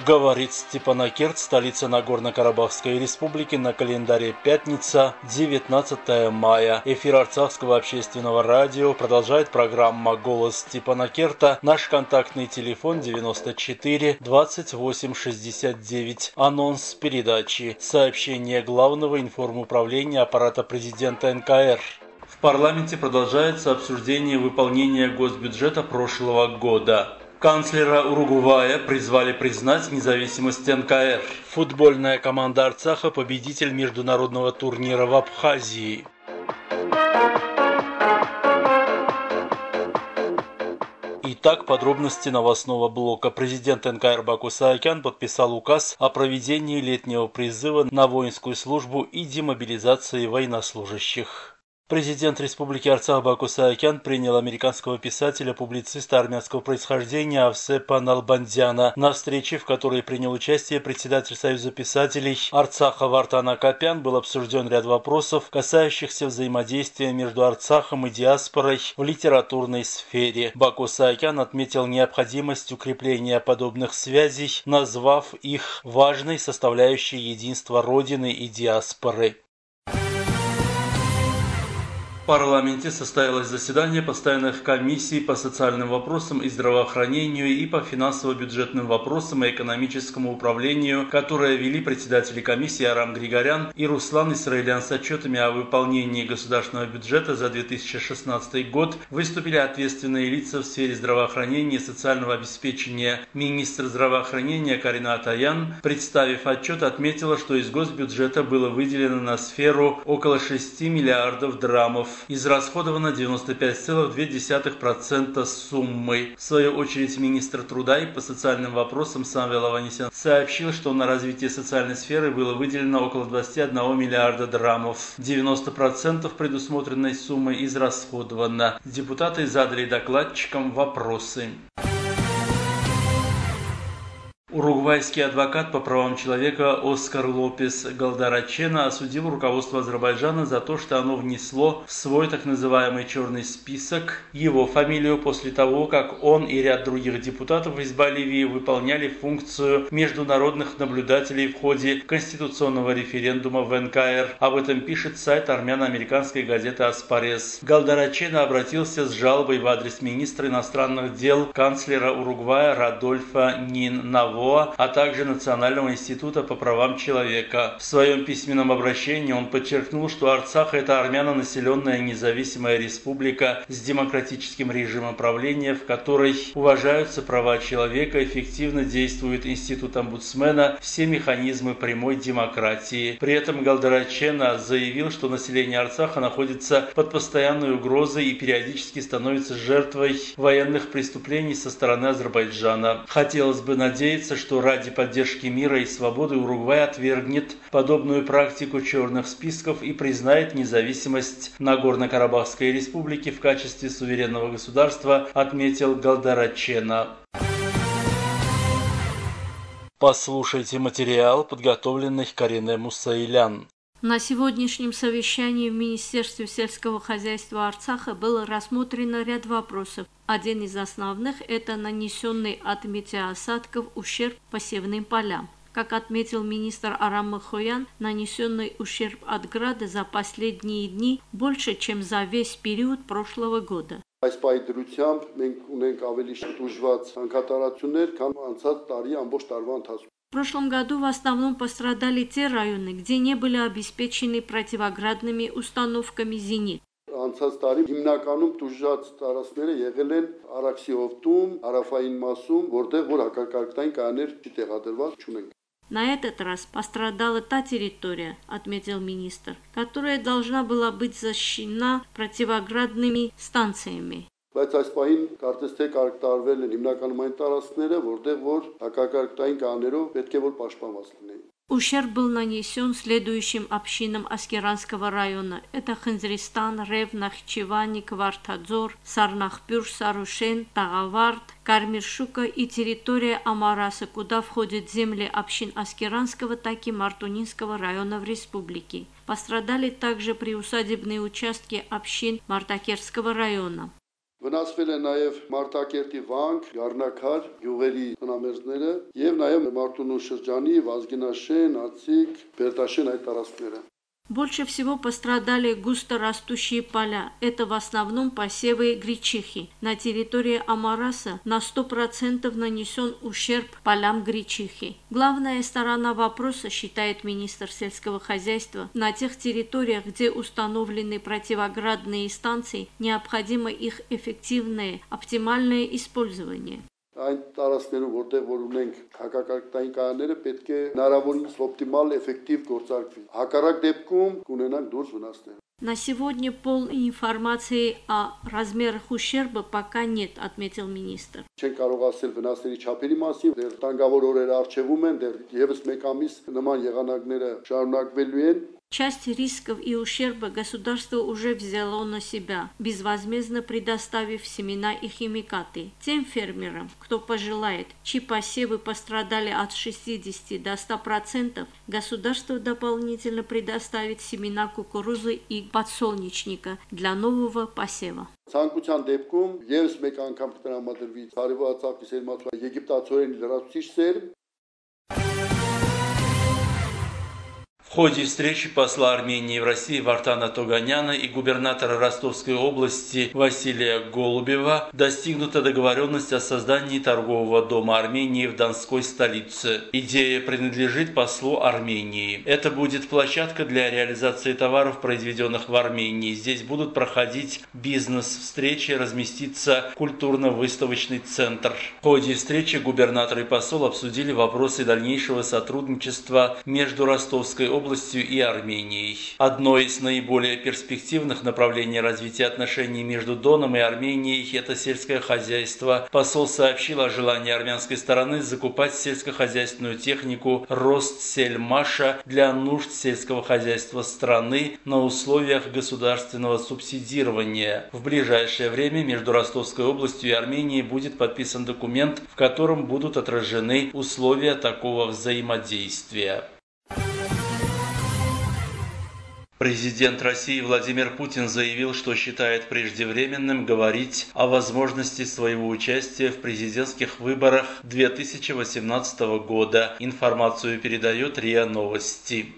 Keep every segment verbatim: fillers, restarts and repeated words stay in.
Говорит Степанакерт, столица Нагорно-Карабахской республики, на календаре пятница, девятнадцатое мая. Эфир Арцахского общественного радио продолжает программа «Голос Степанакерта». Наш контактный телефон девяносто четыре двадцать восемь шестьдесят девять. Анонс передачи. Сообщение Главного информуправления аппарата президента эн ка эр. В парламенте продолжается обсуждение выполнения госбюджета прошлого года. Канцлера Уругвая призвали признать независимость эн ка эр. Футбольная команда Арцаха – победитель международного турнира в Абхазии. Итак, подробности новостного блока. Президент эн ка эр Баку Саакян подписал указ о проведении летнего призыва на воинскую службу и демобилизации военнослужащих. Президент Республики Арцах Баку Саакян принял американского писателя, публициста армянского происхождения Авсепа Налбандяна на встрече, в которой принял участие председатель Союза писателей Арцаха Вартан Акопян. Был обсужден ряд вопросов, касающихся взаимодействия между Арцахом и диаспорой в литературной сфере. Баку Саакян отметил необходимость укрепления подобных связей, назвав их важной составляющей единства Родины и диаспоры. В парламенте состоялось заседание постоянных комиссий по социальным вопросам и здравоохранению и по финансово-бюджетным вопросам и экономическому управлению, которое вели председатели комиссии Арам Григорян и Руслан Исраилян. С отчетами о выполнении государственного бюджета за две тысячи шестнадцатый год выступили ответственные лица в сфере здравоохранения и социального обеспечения. Министр здравоохранения Карина Атаян, представив отчет, отметила, что из госбюджета было выделено на сферу около шести миллиардов драмов. Израсходовано девяносто пять целых две десятых процента суммы. В свою очередь, министр труда и по социальным вопросам Самвел Аванесян сообщил, что на развитие социальной сферы было выделено около двадцати одного миллиарда драмов. девяносто процентов предусмотренной суммы израсходовано. Депутаты задали докладчикам вопросы. Уругвайский адвокат по правам человека Оскар Лопес Галдарачена осудил руководство Азербайджана за то, что оно внесло в свой так называемый черный список его фамилию после того, как он и ряд других депутатов из Боливии выполняли функцию международных наблюдателей в ходе конституционного референдума в эн ка эр. Об этом пишет сайт армяно-американской газеты «Аспарес». Галдарачена обратился с жалобой в адрес министра иностранных дел канцлера Уругвая Радольфа Нин Наво, а также Национального института по правам человека. В своем письменном обращении он подчеркнул, что Арцах – это армяно-населенная независимая республика с демократическим режимом правления, в которой уважаются права человека, эффективно действует институт омбудсмена, все механизмы прямой демократии. При этом Галдарачена заявил, что население Арцаха находится под постоянной угрозой и периодически становится жертвой военных преступлений со стороны Азербайджана. Хотелось бы надеяться, что ради поддержки мира и свободы Уругвай отвергнет подобную практику черных списков и признает независимость Нагорно-Карабахской республики в качестве суверенного государства, отметил Галдарачена. Послушайте материал, подготовленный Карине Мусаилян. На сегодняшнем совещании в Министерстве сельского хозяйства Арцаха было рассмотрено ряд вопросов. Один из основных – это нанесенный от метеоосадков ущерб посевным полям. Как отметил министр Арам Махоян, нанесенный ущерб от града за последние дни больше, чем за весь период прошлого года. Այս պայդրությամբ մենք ունենք ավելի դժվար ցանկատարություններ, քան անցած տարի ամբողջ տարվա ընթացքում։ В прошлом году в основном пострадали те районы, где не были обеспечены противоградными установками «Зенит». Անցած տարի հիմնականում դժվար տարածքները եղել են Արաքսի հովտում, հարավային մասում, որտեղ որ հակակարգային կաներ չտեղադրված չունենք։ На этот раз пострадала та территория, отметил министр, которая должна была быть защищена противоградными станциями. Բայց այս պահին կարծես թե կարող տարվել են հիմնականում այն տարածքները, որտեղ որ հակակարգային կաներով պետք է որ պաշտպանված լինեին։ Ущерб был нанесен следующим общинам Аскеранского района. Это Ханзристан, Рев, Нахчевани, Квартадзор, Сарнахпюр, Сарушен, Тагавард, Кармиршука и территория Амараса, куда входят земли общин Аскеранского, так и Мартунинского районов республики. Пострадали также приусадебные участки общин Мартакерского района. Վնասվել են նաև Մարտակերտի վանք, Գառնակար, գյուղերի տնամերձները եւ նաև Մարտունու շրջանի Վազգենաշեն, Ացիկ, Բերտաշեն այդ տարածքները։ Больше всего пострадали густорастущие поля. Это в основном посевы гречихи. На территории Амараса на сто процентов нанесен ущерб полям гречихи. Главная сторона вопроса, считает министр сельского хозяйства, на тех территориях, где установлены противоградные станции, необходимо их эффективное, оптимальное использование. Այն տարածքներում, որտեղ որ ունենք հակակարգտային կայանները, պետք է հնարավորինս օպտիմալ, էֆեկտիվ գործարկվի։ Հակառակ դեպքում կունենանք դուրս վնասներ։ На сегодня полной информации о размерах ущерба пока нет, отметил министр. Չեն կարող ասել վնասների չափերի մասին, դեռ տանգավոր օրերը առջևում են, դեռ եւս մեկ ամիս նման եղանակները շարունակվելու են։ Часть рисков и ущерба государство уже взяло на себя, безвозмездно предоставив семена и химикаты. Тем фермерам, кто пожелает, чьи посевы пострадали от шестидесяти до ста процентов, государство дополнительно предоставит семена кукурузы и подсолнечника для нового посева. Ցանկության դեպքում եւս մեկ անգամ կտրամադրվի Արևածաղկի սերմացու եգիպտացորեն լրացուցիչ սերմ։ В ходе встречи посла Армении в России Вартана Тоганяна и губернатора Ростовской области Василия Голубева достигнута договоренность о создании торгового дома Армении в Донской столице. Идея принадлежит послу Армении. Это будет площадка для реализации товаров, произведенных в Армении. Здесь будут проходить бизнес-встречи, разместится культурно-выставочный центр. В ходе встречи губернатор и посол обсудили вопросы дальнейшего сотрудничества между Ростовской областью областью и Арменией. Одно из наиболее перспективных направлений развития отношений между Доном и Арменией – это сельское хозяйство. Посол сообщил о желании армянской стороны закупать сельскохозяйственную технику Ростсельмаша для нужд сельского хозяйства страны на условиях государственного субсидирования. В ближайшее время между Ростовской областью и Арменией будет подписан документ, в котором будут отражены условия такого взаимодействия. Президент России Владимир Путин заявил, что считает преждевременным говорить о возможности своего участия в президентских выборах две тысячи восемнадцатого года. Информацию передает РИА Новости.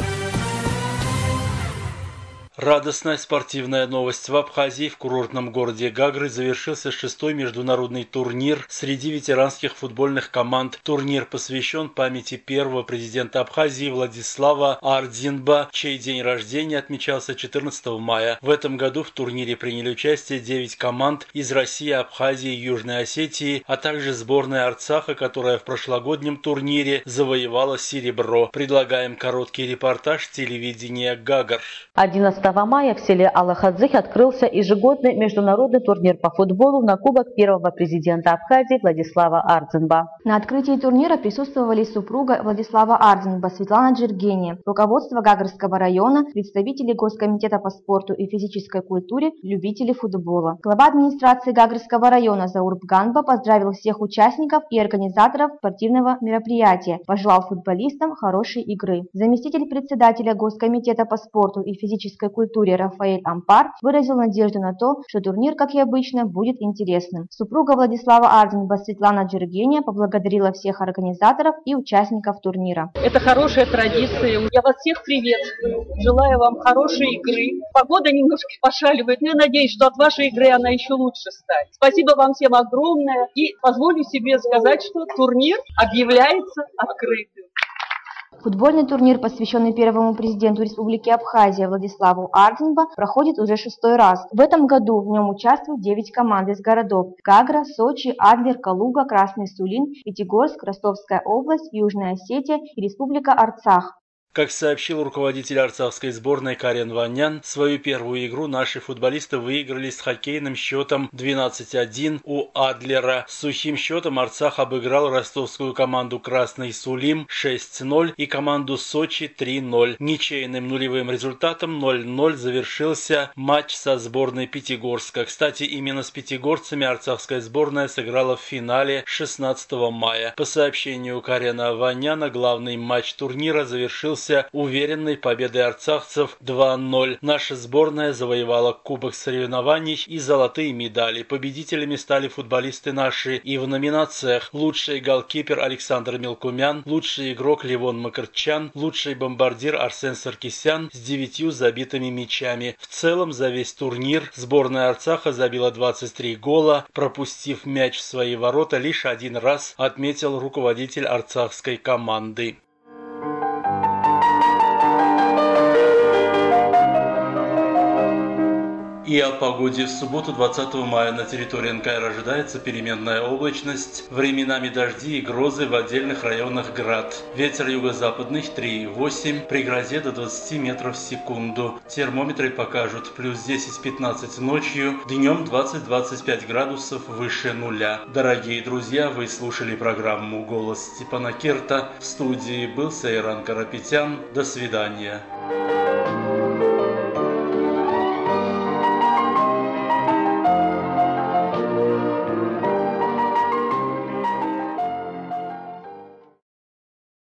Радостная спортивная новость. В Абхазии в курортном городе Гагры завершился шестой международный турнир среди ветеранских футбольных команд. Турнир посвящен памяти первого президента Абхазии Владислава Ардзинба, чей день рождения отмечался четырнадцатого мая. В этом году в турнире приняли участие девять команд из России, Абхазии и Южной Осетии, а также сборная Арцаха, которая в прошлогоднем турнире завоевала серебро. Предлагаем короткий репортаж телевидения Гагр. одиннадцатого мая в селе Алахадзых открылся ежегодный международный турнир по футболу на кубок первого президента Абхазии Владислава Ардзинба. На открытии турнира присутствовали супруга Владислава Ардзинба Светлана Джергения, руководство Гагрского района, представители Госкомитета по спорту и физической культуре, любители футбола. Глава администрации Гагрского района Заурб Ганба поздравил всех участников и организаторов спортивного мероприятия, пожелал футболистам хорошей игры. Заместитель председателя Госкомитета по спорту и физической культуре Рафаэль Ампар выразил надежду на то, что турнир, как и обычно, будет интересным. Супруга Владислава Ардзинба Светлана Джергения поблагодарила всех организаторов и участников турнира. Это хорошая традиция. Я вас всех приветствую. Желаю вам хорошей игры. Погода немножко пошаливает, но я надеюсь, что от вашей игры она еще лучше станет. Спасибо вам всем огромное. И позволю себе сказать, что турнир объявляется открытым. Футбольный турнир, посвященный первому президенту Республики Абхазия Владиславу Ардзинба, проходит уже шестой раз. В этом году в нем участвуют девять команд из городов Гагра, Сочи, Адлер, Калуга, Красный Сулин, Пятигорск, Ростовская область, Южная Осетия и Республика Арцах. Как сообщил руководитель арцахской сборной Карен Ванян, свою первую игру наши футболисты выиграли с хоккейным счетом двенадцать один у Адлера. С сухим счетом Арцах обыграл ростовскую команду Красный Сулим шесть ноль и команду Сочи три ноль. Ничейным нулевым результатом ноль ноль завершился матч со сборной Пятигорска. Кстати, именно с пятигорцами арцахская сборная сыграла в финале шестнадцатого мая. По сообщению Карена Ваняна, главный матч турнира завершился закончился уверенной победой арцахцев два ноль. Наша сборная завоевала кубок соревнований и золотые медали. Победителями стали футболисты наши и в номинациях: лучший голкипер Александр Мелкумян, лучший игрок Левон Макарчан, лучший бомбардир Арсен Саркисян с девятью забитыми мячами. В целом за весь турнир сборная Арцаха забила двадцать три гола, пропустив мяч в свои ворота лишь один раз, отметил руководитель арцахской команды. И о погоде. В субботу, двадцатого мая, на территории эн ка эр ожидается переменная облачность, временами дожди и грозы, в отдельных районах град. Ветер юго-западный три восемь, при грозе до двадцати метров в секунду. Термометры покажут плюс десять-пятнадцать ночью, днем двадцать-двадцать пять градусов выше нуля. Дорогие друзья, вы слушали программу «Голос Степана Керта». В студии был Сайран Карапетян. До свидания.